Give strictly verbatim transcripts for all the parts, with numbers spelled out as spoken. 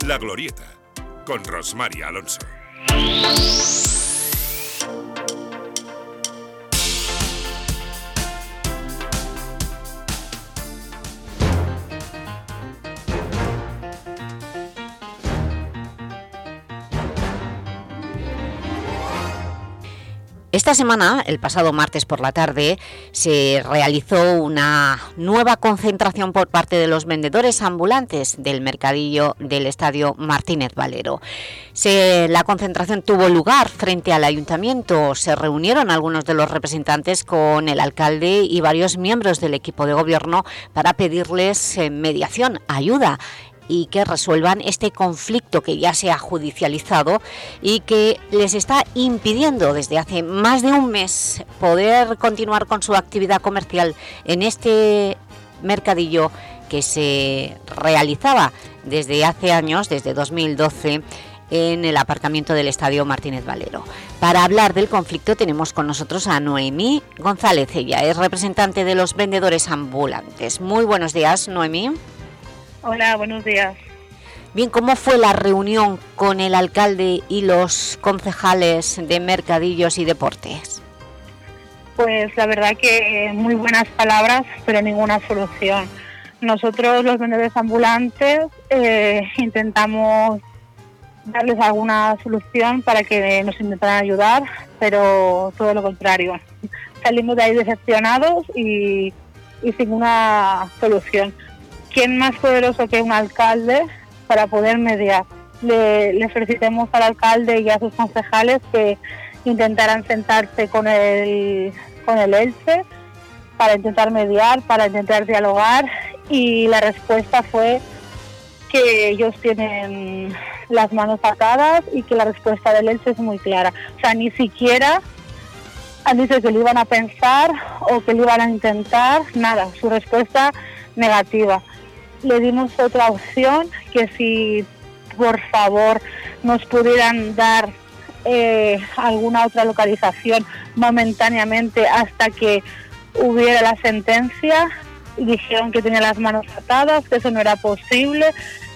La Glorieta, con Rosmar Alonso. Esta semana, el pasado martes por la tarde, se realizó una nueva concentración por parte de los vendedores ambulantes del mercadillo del Estadio Martínez Valero. Se, la concentración tuvo lugar frente al Ayuntamiento. Se reunieron algunos de los representantes con el alcalde y varios miembros del equipo de gobierno para pedirles eh, mediación, ayuda, y que resuelvan este conflicto que ya se ha judicializado y que les está impidiendo desde hace más de un mes poder continuar con su actividad comercial en este mercadillo que se realizaba desde hace años, desde dos mil doce, en el aparcamiento del Estadio Martínez Valero. Para hablar del conflicto tenemos con nosotros a Noemí González. Ella es representante de los vendedores ambulantes. Muy buenos días, Noemí. Hola, buenos días. Bien, ¿cómo fue la reunión con el alcalde y los concejales de Mercadillos y Deportes? Pues la verdad que muy buenas palabras, pero ninguna solución. Nosotros, los vendedores ambulantes, eh, intentamos darles alguna solución para que nos intentaran ayudar, pero todo lo contrario. Salimos de ahí decepcionados y, y sin una solución. ¿Quién más poderoso que un alcalde para poder mediar? Le, le solicitemos al alcalde y a sus concejales que intentaran sentarse con el, con el Elche para intentar mediar, para intentar dialogar, y la respuesta fue que ellos tienen las manos atadas y que la respuesta del Elche es muy clara. O sea, ni siquiera han dicho que lo iban a pensar o que lo iban a intentar, nada, su respuesta negativa. Le dimos otra opción, que si por favor nos pudieran dar eh, alguna otra localización momentáneamente hasta que hubiera la sentencia, y dijeron que tenía las manos atadas, que eso no era posible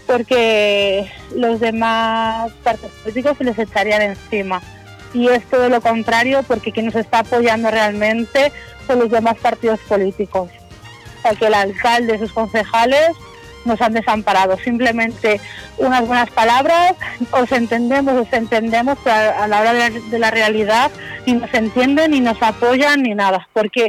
porque los demás partidos políticos se les echarían encima. Y es todo lo contrario, porque quien nos está apoyando realmente son los demás partidos políticos. O sea, que el alcalde y sus concejales nos han desamparado. Simplemente unas buenas palabras, os entendemos, os entendemos, pero a la hora de la, de la realidad ni nos entienden, ni nos apoyan, ni nada, porque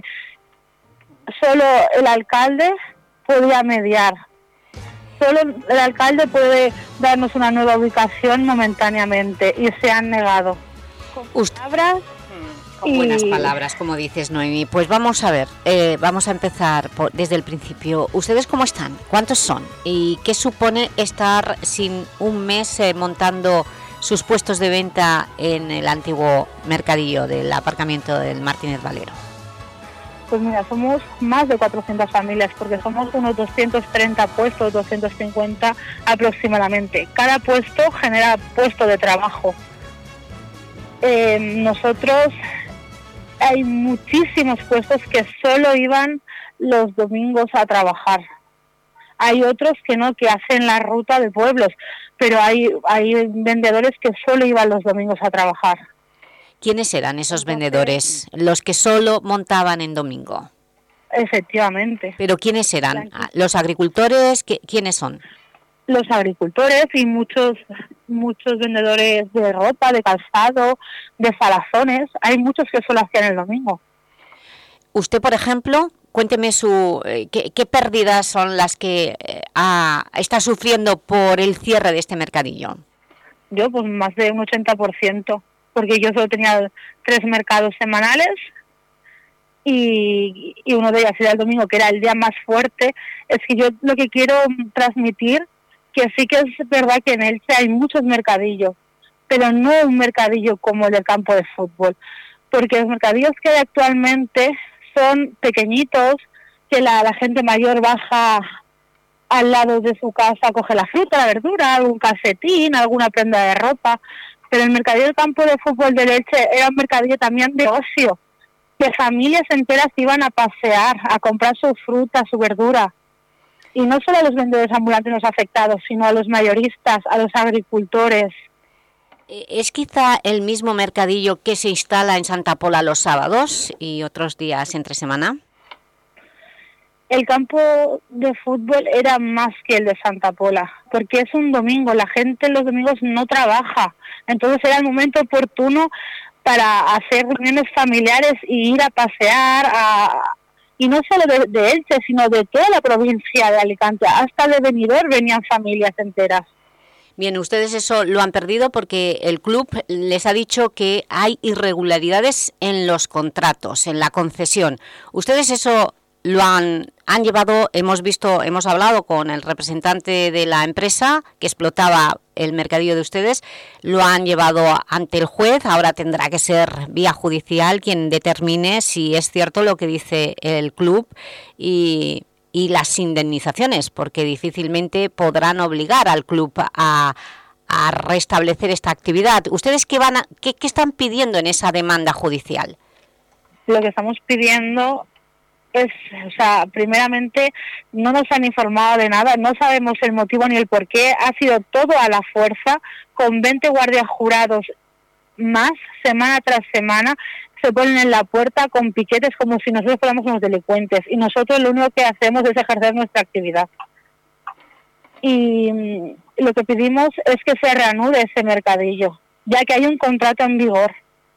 solo el alcalde podía mediar. Solo el alcalde puede darnos una nueva ubicación momentáneamente, y se han negado. Con palabras... Con buenas palabras, como dices, Noemí. Pues vamos a ver, eh, vamos a empezar por, desde el principio. ¿Ustedes cómo están? ¿Cuántos son? ¿Y qué supone estar sin un mes eh, montando sus puestos de venta en el antiguo mercadillo del aparcamiento del Martínez Valero? Pues mira, somos más de cuatrocientas familias, porque somos unos doscientos treinta puestos, doscientos cincuenta aproximadamente. Cada puesto genera puesto de trabajo. Eh, nosotros... Hay muchísimos puestos que solo iban los domingos a trabajar. Hay otros que no, que hacen la ruta de pueblos, pero hay, hay vendedores que solo iban los domingos a trabajar. ¿Quiénes eran esos vendedores, los que solo montaban en domingo? Efectivamente. ¿Pero quiénes eran? ¿Los agricultores? ¿Quiénes son? Los agricultores y muchos muchos vendedores de ropa, de calzado, de salazones. Hay muchos que solo hacían el domingo. Usted, por ejemplo, cuénteme su eh, ¿qué, qué pérdidas son las que eh, ha, está sufriendo por el cierre de este mercadillo? Yo, pues más de un ochenta por ciento, porque yo solo tenía tres mercados semanales y, y uno de ellos era el domingo, que era el día más fuerte. Es que yo lo que quiero transmitir, que sí que es verdad que en Elche hay muchos mercadillos, pero no un mercadillo como el del campo de fútbol, porque los mercadillos que hay actualmente son pequeñitos, que la, la gente mayor baja al lado de su casa, coge la fruta, la verdura, algún calcetín, alguna prenda de ropa, pero el mercadillo del campo de fútbol de Elche era un mercadillo también de ocio, que familias enteras iban a pasear, a comprar su fruta, su verdura. Y no solo a los vendedores ambulantes nos ha afectado, sino a los mayoristas, a los agricultores. ¿Es quizá el mismo mercadillo que se instala en Santa Pola los sábados y otros días entre semana? El campo de fútbol era más que el de Santa Pola, porque es un domingo, la gente los domingos no trabaja, entonces era el momento oportuno para hacer reuniones familiares y ir a pasear, a, y no solo de, de Elche, sino de toda la provincia de Alicante, hasta de Benidorm venían familias enteras. Bien, ustedes eso lo han perdido porque el club les ha dicho que hay irregularidades en los contratos, en la concesión. ¿Ustedes eso lo han, han llevado? Hemos visto, hemos hablado con el representante de la empresa que explotaba el mercadillo de ustedes, lo han llevado ante el juez, ahora tendrá que ser vía judicial quien determine si es cierto lo que dice el club y... y las indemnizaciones, porque difícilmente podrán obligar al club a, a restablecer esta actividad. ¿Ustedes qué, van a, qué, qué están pidiendo en esa demanda judicial? Lo que estamos pidiendo es, o sea, primeramente no nos han informado de nada, no sabemos el motivo ni el porqué, ha sido todo a la fuerza, con veinte guardias jurados más, semana tras semana, se ponen en la puerta con piquetes como si nosotros fuéramos unos delincuentes y nosotros lo único que hacemos es ejercer nuestra actividad. Y lo que pedimos es que se reanude ese mercadillo, ya que hay un contrato en vigor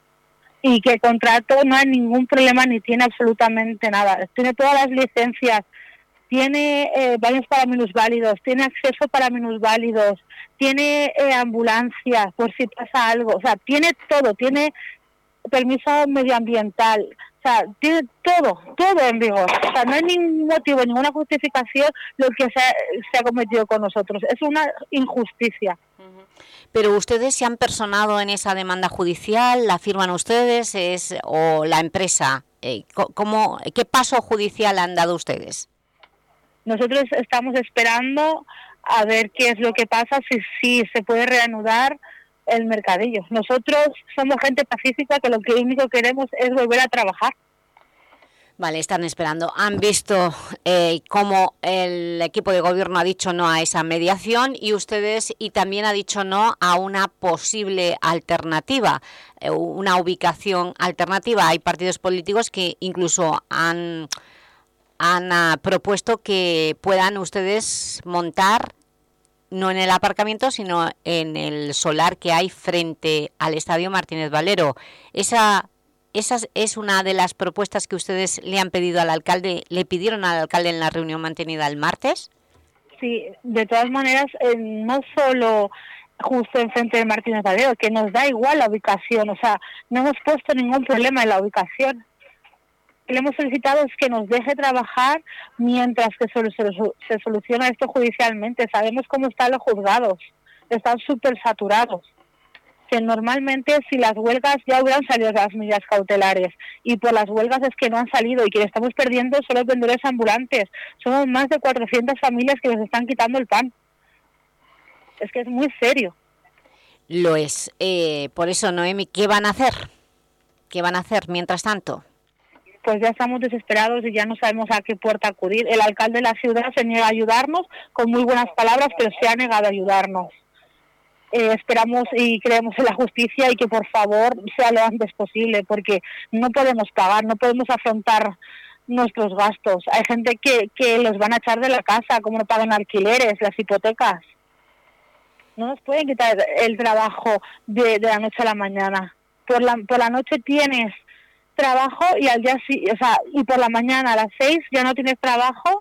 y que el contrato no hay ningún problema ni tiene absolutamente nada. Tiene todas las licencias, tiene eh, baños para minusválidos, tiene acceso para minusválidos, tiene eh, ambulancia por si pasa algo, o sea, tiene todo, tiene permiso medioambiental, o sea, tiene todo, todo en vigor. O sea, no hay ningún motivo, ninguna justificación lo que se ha, se ha cometido con nosotros. Es una injusticia. Pero ustedes se han personado en esa demanda judicial, ¿la firman ustedes es o la empresa? Eh, ¿cómo, ¿Qué paso judicial han dado ustedes? Nosotros estamos esperando a ver qué es lo que pasa, si, si se puede reanudar el mercadillo. Nosotros somos gente pacífica que lo que único queremos es volver a trabajar. Vale, están esperando. Han visto eh, cómo el equipo de gobierno ha dicho no a esa mediación y ustedes y también ha dicho no a una posible alternativa, eh, una ubicación alternativa. Hay partidos políticos que incluso han, han uh, propuesto que puedan ustedes montar no en el aparcamiento, sino en el solar que hay frente al Estadio Martínez Valero. Esa, esa es una de las propuestas que ustedes le han pedido al alcalde, le pidieron al alcalde en la reunión mantenida el martes. Sí, de todas maneras, eh, no solo justo enfrente del Martínez Valero, que nos da igual la ubicación, o sea, no hemos puesto ningún problema en la ubicación. Le hemos solicitado es que nos deje trabajar mientras que se, se, se soluciona esto judicialmente. Sabemos cómo están los juzgados, están súper saturados. Que normalmente si las huelgas ya hubieran salido las medidas cautelares y por las huelgas es que no han salido y que estamos perdiendo son los vendedores ambulantes. Somos más de cuatrocientas familias que nos están quitando el pan. Es que es muy serio. Lo es. Eh, por eso, Noemi, ¿qué van a hacer? ¿Qué van a hacer mientras tanto? Pues ya estamos desesperados y ya no sabemos a qué puerta acudir. El alcalde de la ciudad se niega a ayudarnos con muy buenas palabras, pero se ha negado a ayudarnos. Eh, esperamos y creemos en la justicia y que por favor sea lo antes posible, porque no podemos pagar, no podemos afrontar nuestros gastos. Hay gente que, que los van a echar de la casa, como no pagan alquileres, las hipotecas. No nos pueden quitar el trabajo de, de la noche a la mañana. Por la, por la noche tienes trabajo y al día sí, o sea, y por la mañana a las seis ya no tienes trabajo.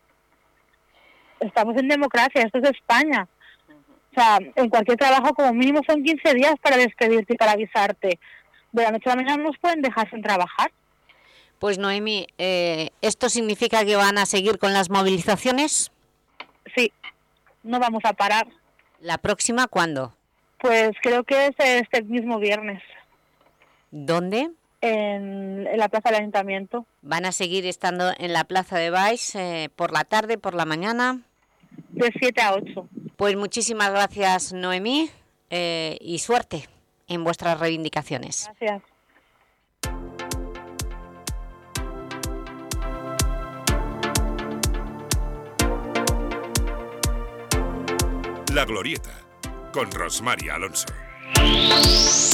Estamos en democracia, esto es España. O sea, en cualquier trabajo como mínimo son quince días para despedirte y para avisarte. De la noche a la mañana no nos pueden dejar sin trabajar. Pues Noemi, eh, ¿esto significa que van a seguir con las movilizaciones? Sí, no vamos a parar. ¿La próxima cuándo? Pues creo que es este mismo viernes. ¿Dónde? En, en la plaza del Ayuntamiento. ¿Van a seguir estando en la plaza de Baix eh, por la tarde, por la mañana? De siete a ocho. Pues muchísimas gracias, Noemí, eh, y suerte en vuestras reivindicaciones. Gracias. La Glorieta, con Rosmar Alonso.